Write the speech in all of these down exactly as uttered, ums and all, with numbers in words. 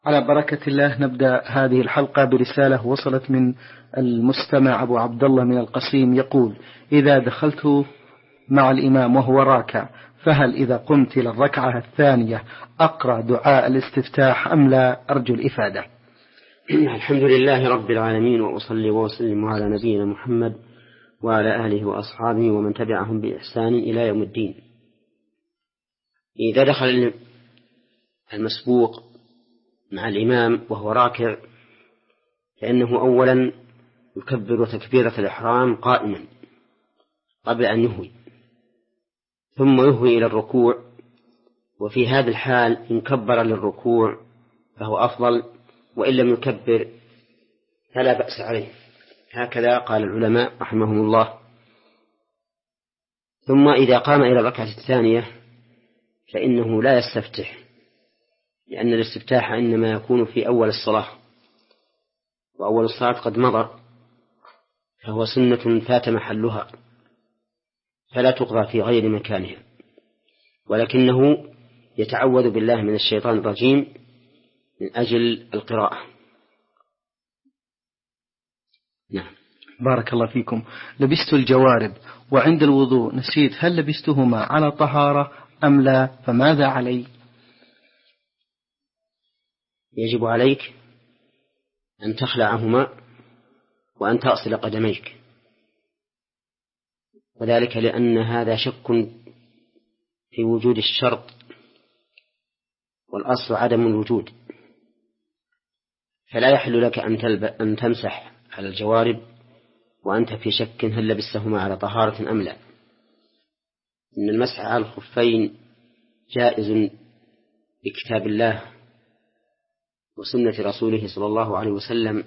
على بركة الله نبدأ هذه الحلقة برسالة وصلت من المستمع أبو عبد الله من القصيم يقول: إذا دخلت مع الإمام وهو راكع فهل إذا قمت إلى الركعة الثانية أقرأ دعاء الاستفتاح أم لا؟ أرجو الإفادة. الحمد لله رب العالمين، وأصلي وأسلم على نبينا محمد وعلى آله وأصحابه ومن تبعهم بإحسان إلى يوم الدين. إذا دخل المسبوق مع الإمام وهو راكع فإنه أولا يكبر تكبيرة الإحرام قائما قبل أن يهوي، ثم يهوي إلى الركوع، وفي هذا الحال إن كبر للركوع فهو أفضل، وإن لم يكبر فلا بأس عليه. هكذا قال العلماء رحمهم الله. ثم إذا قام إلى الركعة الثانية فإنه لا يستفتح، لأن الاستفتاح إنما يكون في أول الصلاة، وأول الصلاة قد مضى، فهو سنة فات محلها فلا تقضى في غير مكانها، ولكنه يتعوذ بالله من الشيطان الرجيم من أجل القراءة. نعم. بارك الله فيكم. لبست الجوارب وعند الوضوء نسيت، هل لبستهما على طهارة أم لا؟ فماذا علي؟ يجب عليك أن تخلعهما وأن تغسل قدميك، وذلك لأن هذا شك في وجود الشرط، والأصل عدم الوجود، فلا يحل لك أن, تلب... أن تمسح على الجوارب وأنت في شك هل لبستهما على طهارة أم لا. إن المسح على الخفين جائز بكتاب الله وسنة رسوله صلى الله عليه وسلم.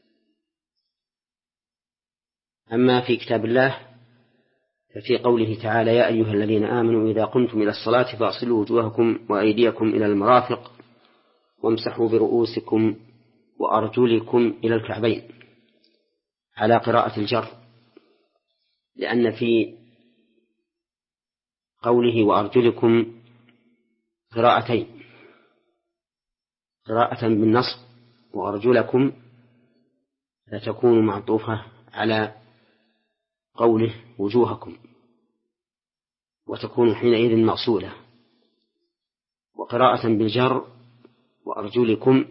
أما في كتاب الله ففي قوله تعالى: يا أيها الذين آمنوا إذا قمتم إلى الصلاة فاغسلوا وجوهكم وأيديكم إلى المرافق وامسحوا برؤوسكم وأرجلكم إلى الكعبين، على قراءة الجر، لأن في قوله وأرجلكم قراءتين: قراءة بالنصب وأرجلكم فتكون معطوفة على قوله وجوهكم، وتكون حينئذ مغسولة، وقراءة بالجر وأرجلكم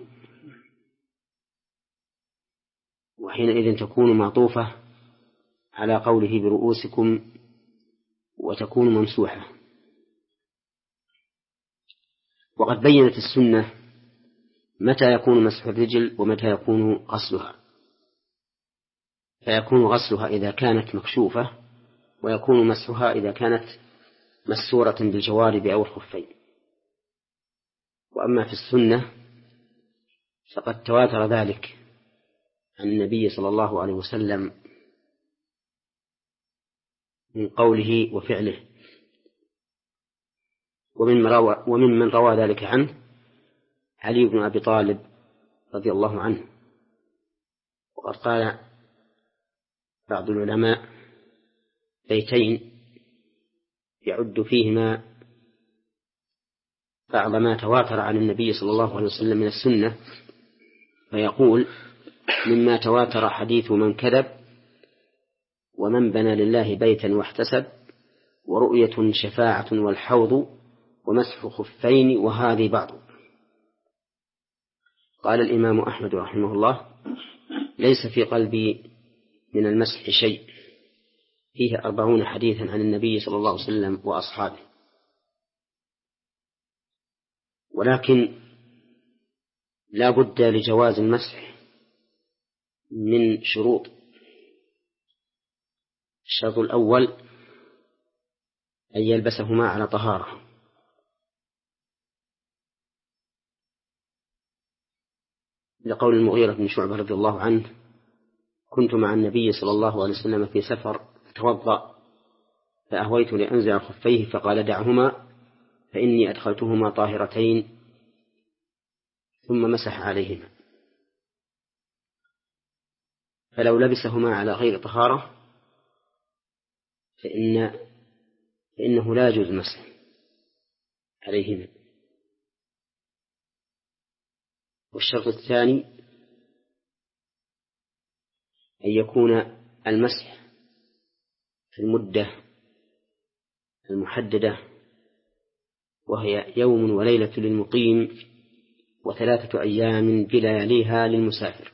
وحينئذ تكون معطوفة على قوله برؤوسكم وتكون ممسوحة. وقد بينت السنة متى يكون مسح الرجل ومتى يكون غسلها، فيكون غسلها إذا كانت مكشوفة، ويكون مسحها إذا كانت مسورة بالجوارب أو الخفين. وأما في السنة فقد تواتر ذلك عن النبي صلى الله عليه وسلم من قوله وفعله، ومن روى ومن من روى ذلك عنه علي بن أبي طالب رضي الله عنه. وقد قال بعض العلماء بيتين يعد فيهما بعض ما تواتر عن النبي صلى الله عليه وسلم من السنة، فيقول: مما تواتر حديث من كذب، ومن بنى لله بيتا واحتسب، ورؤية شفاعة والحوض، ومسح خفين، وهذه بعض. قال الإمام أحمد رحمه الله: ليس في قلبي من المسح شيء، فيه أربعون حديثا عن النبي صلى الله عليه وسلم وأصحابه. ولكن لا بد لجواز المسح من شروط. الشرط الأول أن يلبسهما على طهارة، لقول المغيرة بن شعبة رضي الله عنه: كنت مع النبي صلى الله عليه وسلم في سفر فتوضأ فأهويت لأنزع خفيه فقال: دعهما فإني أدخلتهما طاهرتين، ثم مسح عليهما. فلو لبسهما على غير طهارة فإن فإنه لا يجوز المسح عليهما. والشرط الثاني أن يكون المسح في المدة المحددة، وهي يوم وليلة للمقيم وثلاثة أيام بلياليها للمسافر.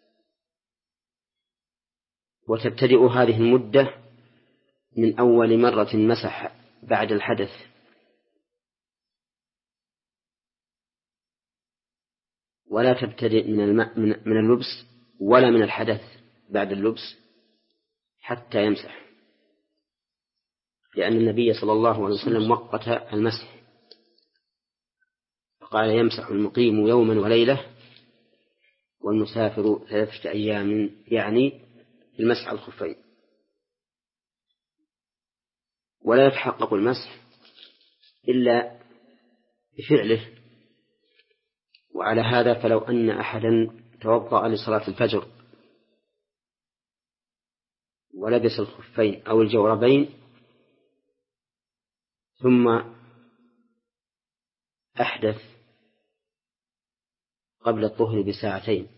وتبتدئ هذه المدة من أول مرة مسح بعد الحدث، ولا تبتدئ من الماء من اللبس ولا من الحدث بعد اللبس حتى يمسح، لأن النبي صلى الله عليه وسلم وقت المسح فقال يمسح المقيم يوما وليلة والمسافر ثلاثة أيام، يعني المسح على الخفين. ولا يتحقق المسح إلا بفعله. وعلى هذا فلو أن أحدا توضأ لصلاة الفجر ولبس الخفين أو الجوربين ثم أحدث قبل الظهر بساعتين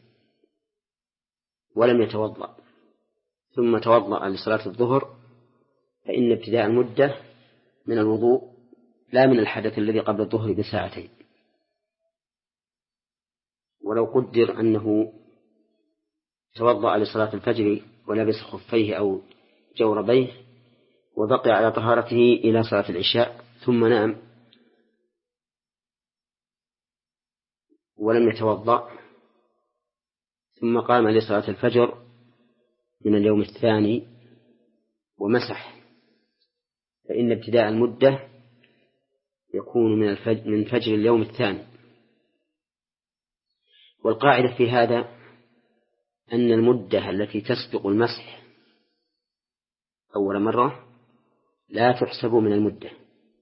ولم يتوضأ ثم توضأ لصلاة الظهر، فإن ابتداء المدة من الوضوء لا من الحدث الذي قبل الظهر بساعتين. ولو قدر أنه توضأ لصلاة الفجر ولبس خفيه أو جوربيه وبقي على طهارته إلى صلاة العشاء ثم نام ولم يتوضأ ثم قام لصلاة الفجر من اليوم الثاني ومسح، فإن ابتداء المدة يكون من الفجر من فجر اليوم الثاني. والقاعدة في هذا أن المدة التي تسبق المسح أول مرة لا تحسب من المدة.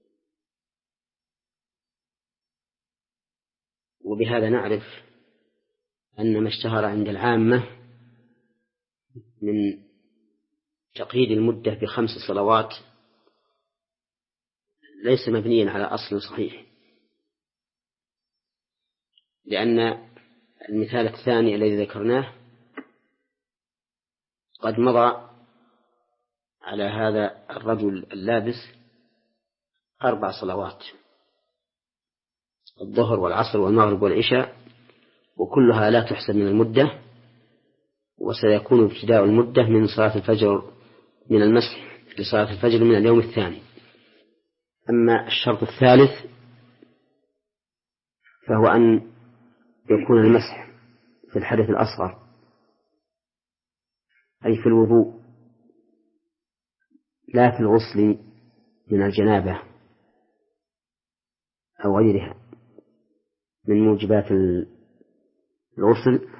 وبهذا نعرف أن ما اشتهر عند العامة من تقييد المدة بخمس صلوات ليس مبنيا على أصل صحيح، لأن المثال الثاني الذي ذكرناه قد مضى على هذا الرجل اللابس أربع صلوات: الظهر والعصر والمغرب والعشاء، وكلها لا تحسب من المدة، وسيكون ابتداء المدة من صلاة الفجر من المسح لصلاة الفجر من اليوم الثاني. أما الشرط الثالث فهو أن يكون المسح في الحدث الأصغر، أي في الوضوء، لا في الغسل من الجنابة أو غيرها من موجبات الغسل.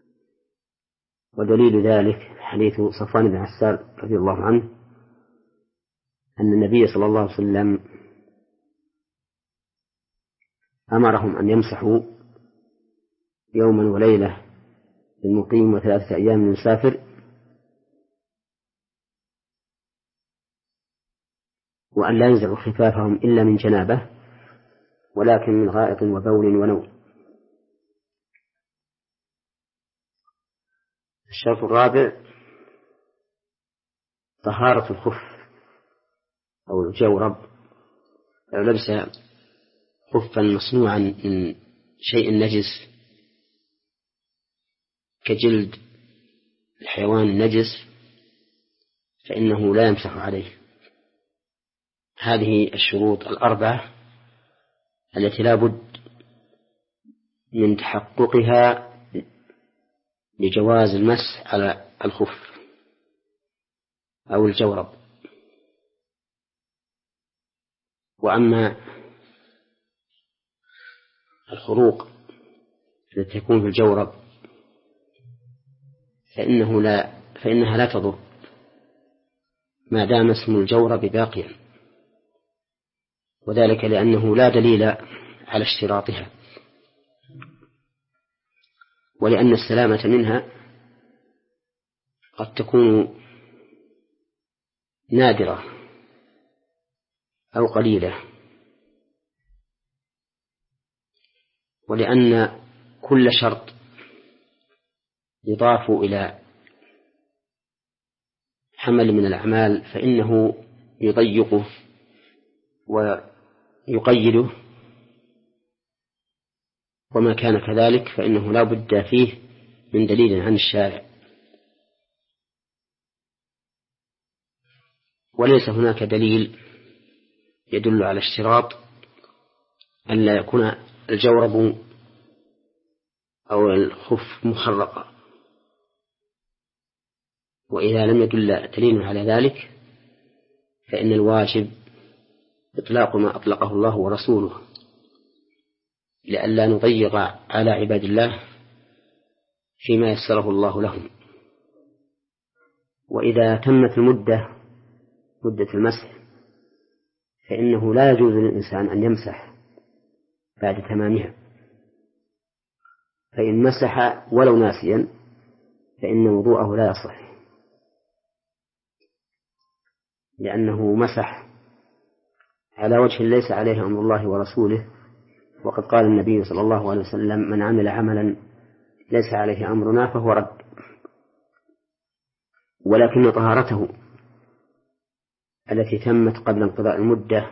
ودليل ذلك حديث صفوان بن عسال رضي الله عنه أن النبي صلى الله عليه وسلم أمرهم أن يمسحوا يوما وليلة للمقيم وثلاثة أيام للمسافر، وأن لا ينزعوا خفافهم إلا من جنابه ولكن من غائط وبول ونوم. الشرط الرابع طهارة الخف أو الجورب. لو لبس خفا مصنوعا من شيء نجس كجلد الحيوان النجس فإنه لا يمسح عليه. هذه الشروط الأربعة التي لا بد من تحققها لجواز المسح على الخف أو الجورب. وأما الخروق التي تكون في الجورب فإنه لا فإنها لا تضر ما دام اسم الجورب باقيا، وذلك لأنه لا دليل على اشتراطها، ولأن السلامة منها قد تكون نادرة أو قليلة، ولأن كل شرط يضاف إلى حمل من الأعمال فإنه يضيقه ويقيده، وما كان كذلك فإنه لا بد فيه من دليل عن الشارع. وليس هناك دليل يدل على اشتراط أن لا يكون الجورب أو الخف مخرقا، وإذا لم يدل دليل على ذلك فإن الواجب إطلاق ما أطلقه الله ورسوله لئلا نضيق على عباد الله فيما يسره الله لهم. وإذا تمت المدة مدة المسح فإنه لا يجوز للإنسان أن يمسح بعد تمامها، فإن مسح ولو ناسيا فإن وضوءه لا يصح، لأنه مسح على وجه ليس عليه أمر الله ورسوله، وقد قال النبي صلى الله عليه وسلم: من عمل عملا ليس عليه أمرنا فهو رد. ولكن طهارته التي تمت قبل انقضاء المدة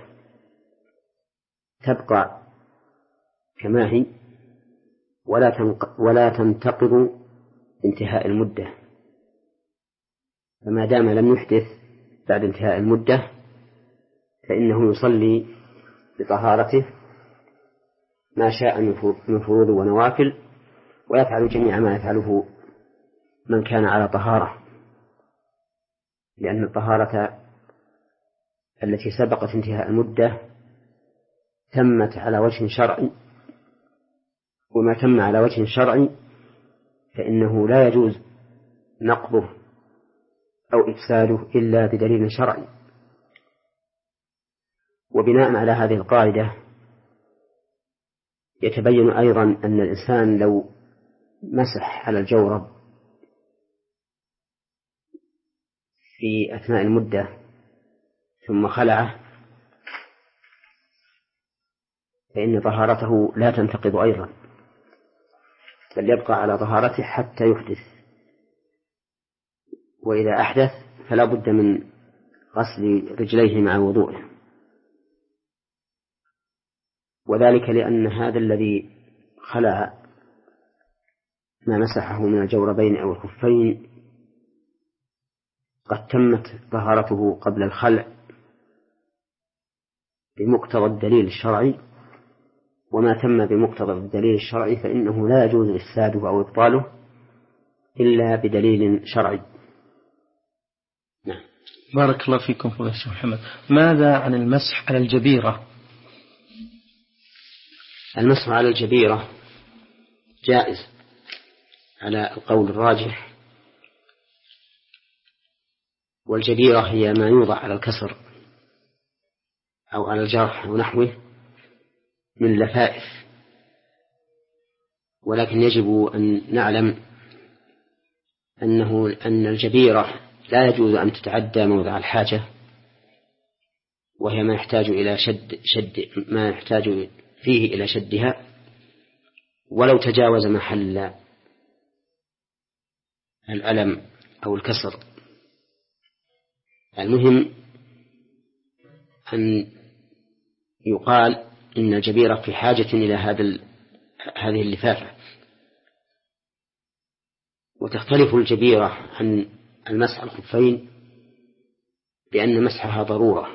تبقى كما هي ولا ولا تنتقض انتهاء المدة، فما دام لم يحدث بعد انتهاء المدة فإنه يصلي بطهارته ما شاء من فروض ونوافل، ويفعل جميع ما يفعله من كان على طهارة، لأن الطهارة التي سبقت انتهاء المدة تمت على وجه شرعي، وما تم على وجه شرعي فإنه لا يجوز نقضه أو إفساده إلا بدليل شرعي. وبناء على هذه القاعدة يتبين أيضا أن الإنسان لو مسح على الجورب في أثناء المدة ثم خلعه فإن طهارته لا تنتقض أيضا، بل يبقى على طهارته حتى يحدث، وإذا أحدث فلا بد من غسل رجليه مع وضوءه، وذلك لأن هذا الذي خلع ما مسحه من الجوربين أو الخفين قد تمت طهارته قبل الخلع بمقتضى الدليل الشرعي، وما تم بمقتضى الدليل الشرعي فإنه لا يجوز إفساده أو إبطاله إلا بدليل شرعي. نعم. بارك الله فيكم فضيلة الشيخ محمد. ماذا عن المسح على الجبيرة؟ المسح على الجبيرة جائز على القول الراجح، والجبيرة هي ما يوضع على الكسر أو على الجرح ونحوه من لفائف، ولكن يجب أن نعلم أنه أن الجبيرة لا يجوز أن تتعدى موضع الحاجة، وهي ما يحتاج إلى شد شد ما يحتاج فيه إلى شدها، ولو تجاوز محل الألم أو الكسر. المهم أن يقال إن الجبيرة في حاجة إلى هذا هذه اللفافة. وتختلف الجبيرة عن المسح على الخفين بأن مسحها ضرورة،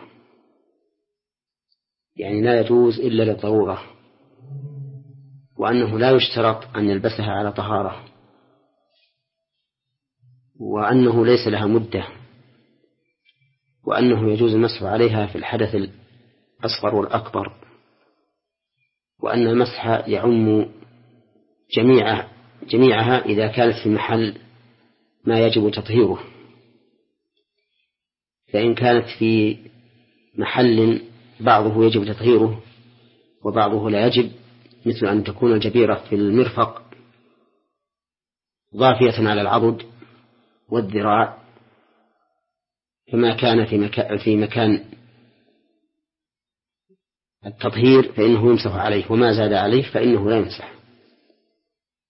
يعني لا يجوز إلا للضرورة، وأنه لا يشترط أن يلبسها على طهارة، وأنه ليس لها مدة، وأنه يجوز المسح عليها في الحدث الأصغر والأكبر، وأن المسح يعم جميع جميعها إذا كانت في محل ما يجب تطهيره. فإن كانت في محل بعضه يجب تطهيره وبعضه لا يجب، مثل أن تكون الجبيرة في المرفق ضافية على العضد والذراع، فما كان في مكان, في مكان التطهير فإنه يمسح عليه، وما زاد عليه فإنه لا يمسح.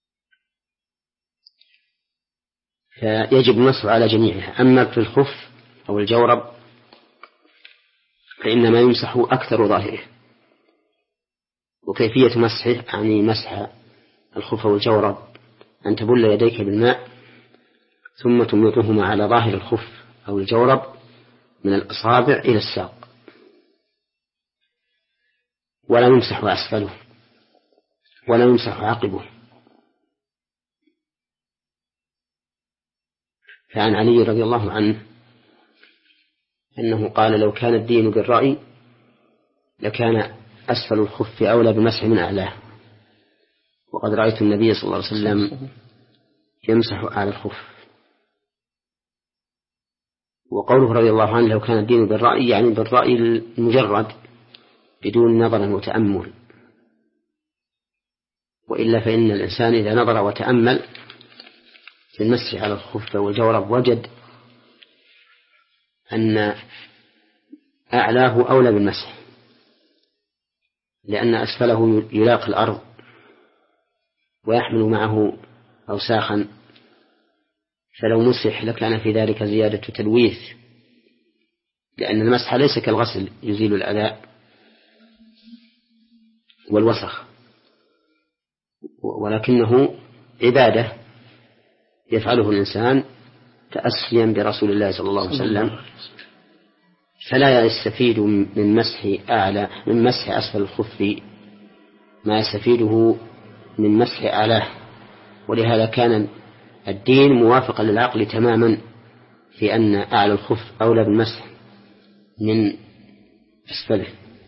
فيجب المسح على جميعها. أما في الخف أو الجورب فإنما يمسح أكثر ظاهره. وكيفية مسحه يعني مسح الخف والجورب أن تبل يديك بالماء ثم تميطهما على ظاهر الخف أو الجورب من الأصابع إلى الساق، ولا يمسح أسفله ولا يمسح عقبه. فعن علي رضي الله عنه أنه قال: لو كان الدين بالرأي لكان أسفل الخف أولى بمسح من أعلاه، وقد رأيت النبي صلى الله عليه وسلم يمسح على الخف. وقوله رضي الله عنه: لو كان الدين بالرأي يعني بالرأي المجرد بدون نظر وتأمل، وإلا فإن الإنسان إذا نظر وتأمل في المسح على الخف والجورب وجد أن أعلاه أولى بالمسح، لأن أسفله يلاقي الأرض ويحمل معه أوساخا، فلو مسح لكان في ذلك زيادة تلويث، لأن المسح ليس كالغسل يزيل الأذى والوسخ، ولكنه عبادة يفعله الإنسان تأسيا برسول الله صلى الله عليه وسلم، فلا يستفيد من مسح أعلى من مسح أسفل الخف ما يستفيده من مسح أعلاه. ولهذا كان الدين موافقا للعقل تماما في أن أعلى الخف أولى بالمسح من أسفله.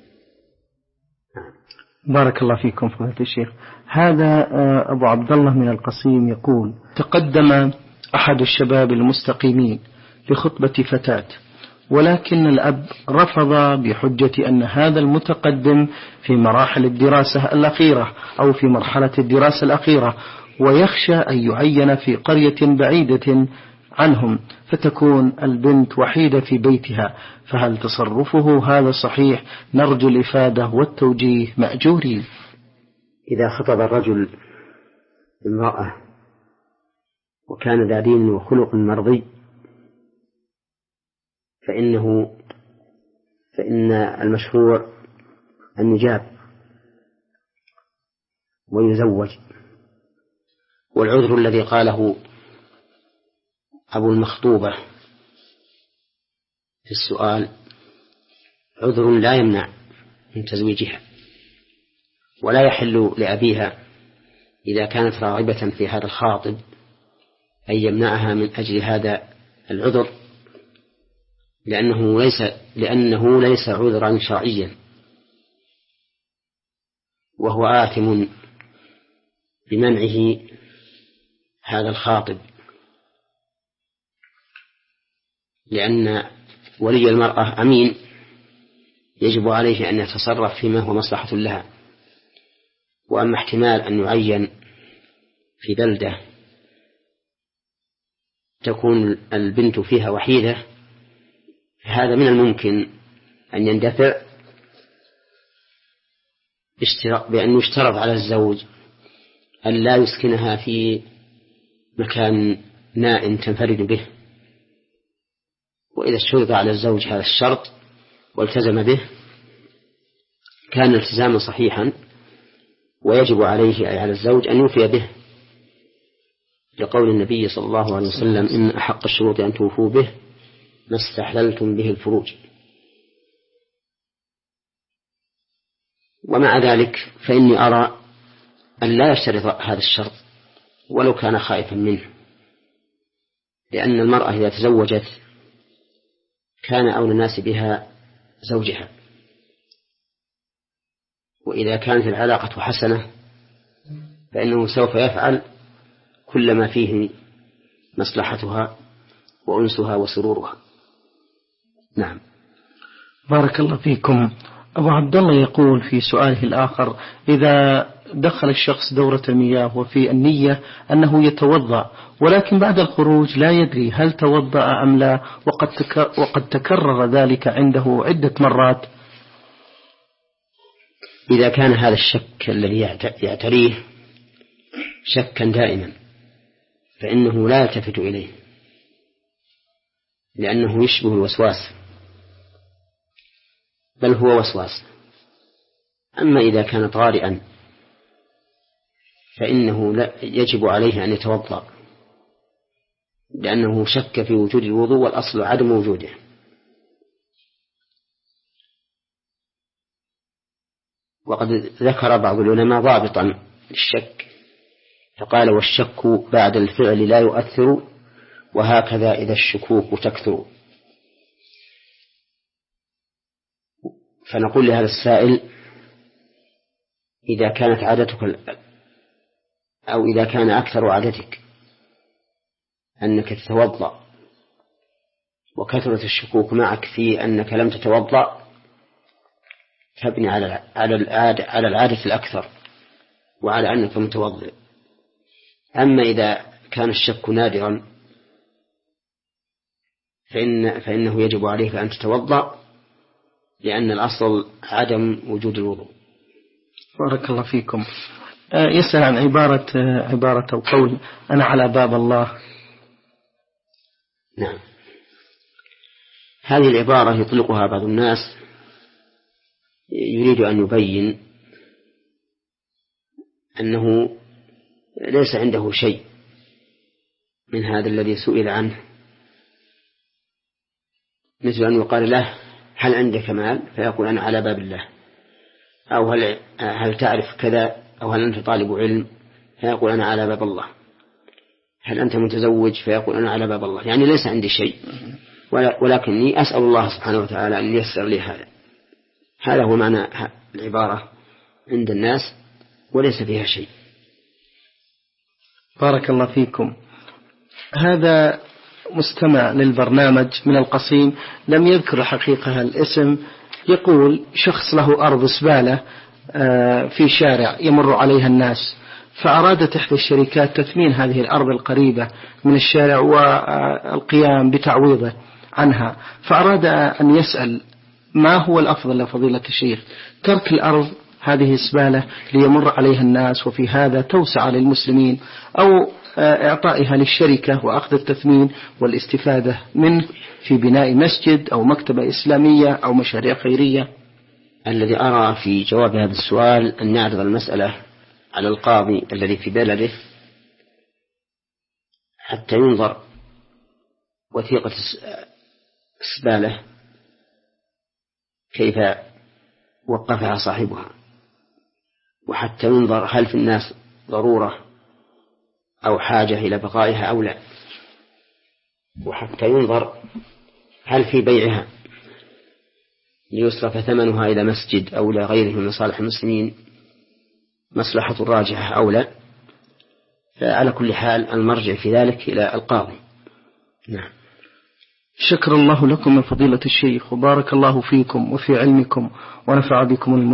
بارك الله فيكم فضيلة الشيخ. هذا أبو عبد الله من القصيم يقول: تقدم أحد الشباب المستقيمين لخطبة فتاة، ولكن الأب رفض بحجة أن هذا المتقدم في مراحل الدراسة الأخيرة أو في مرحلة الدراسة الأخيرة، ويخشى أن يعين في قرية بعيدة عنهم فتكون البنت وحيدة في بيتها، فهل تصرفه هذا صحيح؟ نرجو الإفادة والتوجيه مأجورين. إذا خطب الرجل امرأة وكان ذا دين وخلق مرضي فإنه فإن المشروع أن يجاب ويزوج. والعذر الذي قاله أبو المخطوبة في السؤال عذر لا يمنع من تزويجها، ولا يحل لأبيها إذا كانت راغبة في هذا الخاطب أن يمنعها من أجل هذا العذر، لأنه ليس لأنه ليس عذرا شرعيا، وهو آثم بمنعه هذا الخاطب، لأن ولي المرأة أمين يجب عليه أن يتصرف فيما هو مصلحة لها. وأما احتمال أن يعين في بلدة تكون البنت فيها وحيدة، هذا من الممكن أن يندفع بأن يشترط على الزوج أن لا يسكنها في مكان نائم تنفرد به، وإذا اشترط على الزوج هذا الشرط والتزم به كان التزاما صحيحا، ويجب عليه أي على الزوج أن يوفي به، لقول النبي صلى الله عليه وسلم: إن أحق الشروط أن توفوا به ما استحللتم به الفروج. ومع ذلك فإني أرى أن لا يشترط هذا الشرط ولو كان خائفا منه، لأن المرأة إذا تزوجت كان أولى الناس بها زوجها، وإذا كانت العلاقة حسنة فإنه سوف يفعل كل ما فيه مصلحتها وأنسها وسرورها. نعم. بارك الله فيكم. أبو عبد الله يقول في سؤاله الآخر: إذا دخل الشخص دورة المياه وفي النية أنه يتوضأ، ولكن بعد الخروج لا يدري هل توضأ أم لا، وقد وقد تكرر ذلك عنده عدة مرات، إذا كان هذا الشك الذي يعتريه شكا دائما فإنه لا يلتفت إليه، لأنه يشبه الوسواس، بل هو وسواس. أما إذا كان طارئا فإنه لا يجب عليه أن يتوضأ، لأنه شك في وجود الوضوء والأصل عدم وجوده. وقد ذكر بعض العلماء ضابطا للشك فقال: والشك بعد الفعل لا يؤثر، وهكذا إذا الشكوك تكثر. فنقول لهذا السائل: إذا كانت عادتك أو إذا كان أكثر عادتك أنك تتوضأ وكثرة الشكوك معك في أنك لم تتوضأ، فابني على على العادة على العادة الأكثر وعلى أنك متوضئ. أما إذا كان الشك نادرا فإن فإنه يجب عليك أن تتوضأ، لأن الأصل عدم وجود الوضوء. بارك الله فيكم. يسأل عن عبارة عبارة أو قول: أنا على باب الله. نعم، هذه العبارة يطلقها بعض الناس يريد أن يبين أنه ليس عنده شيء من هذا الذي سئل عنه، مثل أن يقال له: هل عندك مال؟ فيقول: أنا على باب الله. أو هل, هل تعرف كذا؟ أو هل أنت طالب علم؟ فيقول: أنا على باب الله. هل أنت متزوج؟ فيقول: أنا على باب الله. يعني ليس عندي شيء، ولكني أسأل الله سبحانه وتعالى أن ييسر لي هذا. هذا هو معنى العبارة عند الناس، وليس فيها شيء. بارك الله فيكم. هذا مستمع للبرنامج من القصيم، لم يذكر حقيقة الاسم، يقول: شخص له أرض زبالة في شارع يمر عليها الناس، فأرادت إحدى الشركات تثمين هذه الأرض القريبة من الشارع والقيام بتعويضه عنها، فأراد أن يسأل: ما هو الأفضل لفضيلة الشيخ، ترك الأرض هذه الزبالة ليمر عليها الناس وفي هذا توسع للمسلمين، أو إعطائها للشركة وأخذ التثمين والاستفادة منه في بناء مسجد أو مكتبة إسلامية أو مشاريع خيرية؟ الذي أرى في جواب هذا السؤال أن نعرض المسألة على القاضي الذي في بلده حتى ينظر وثيقة الزبالة كيف وقفها صاحبها، وحتى ينظر هل في الناس ضرورة أو حاجة إلى بقائها أو لا، وحتى ينظر هل في بيعها ليصرف ثمنها إلى مسجد أو إلى غيره من مصالح المسلمين مصلحة راجحة أو لا. فعلى كل حال المرجع في ذلك إلى القاضي. نعم. شكر الله لكم من فضيلة الشيخ، وبارك الله فيكم وفي علمكم ونفع بكم المسلمين.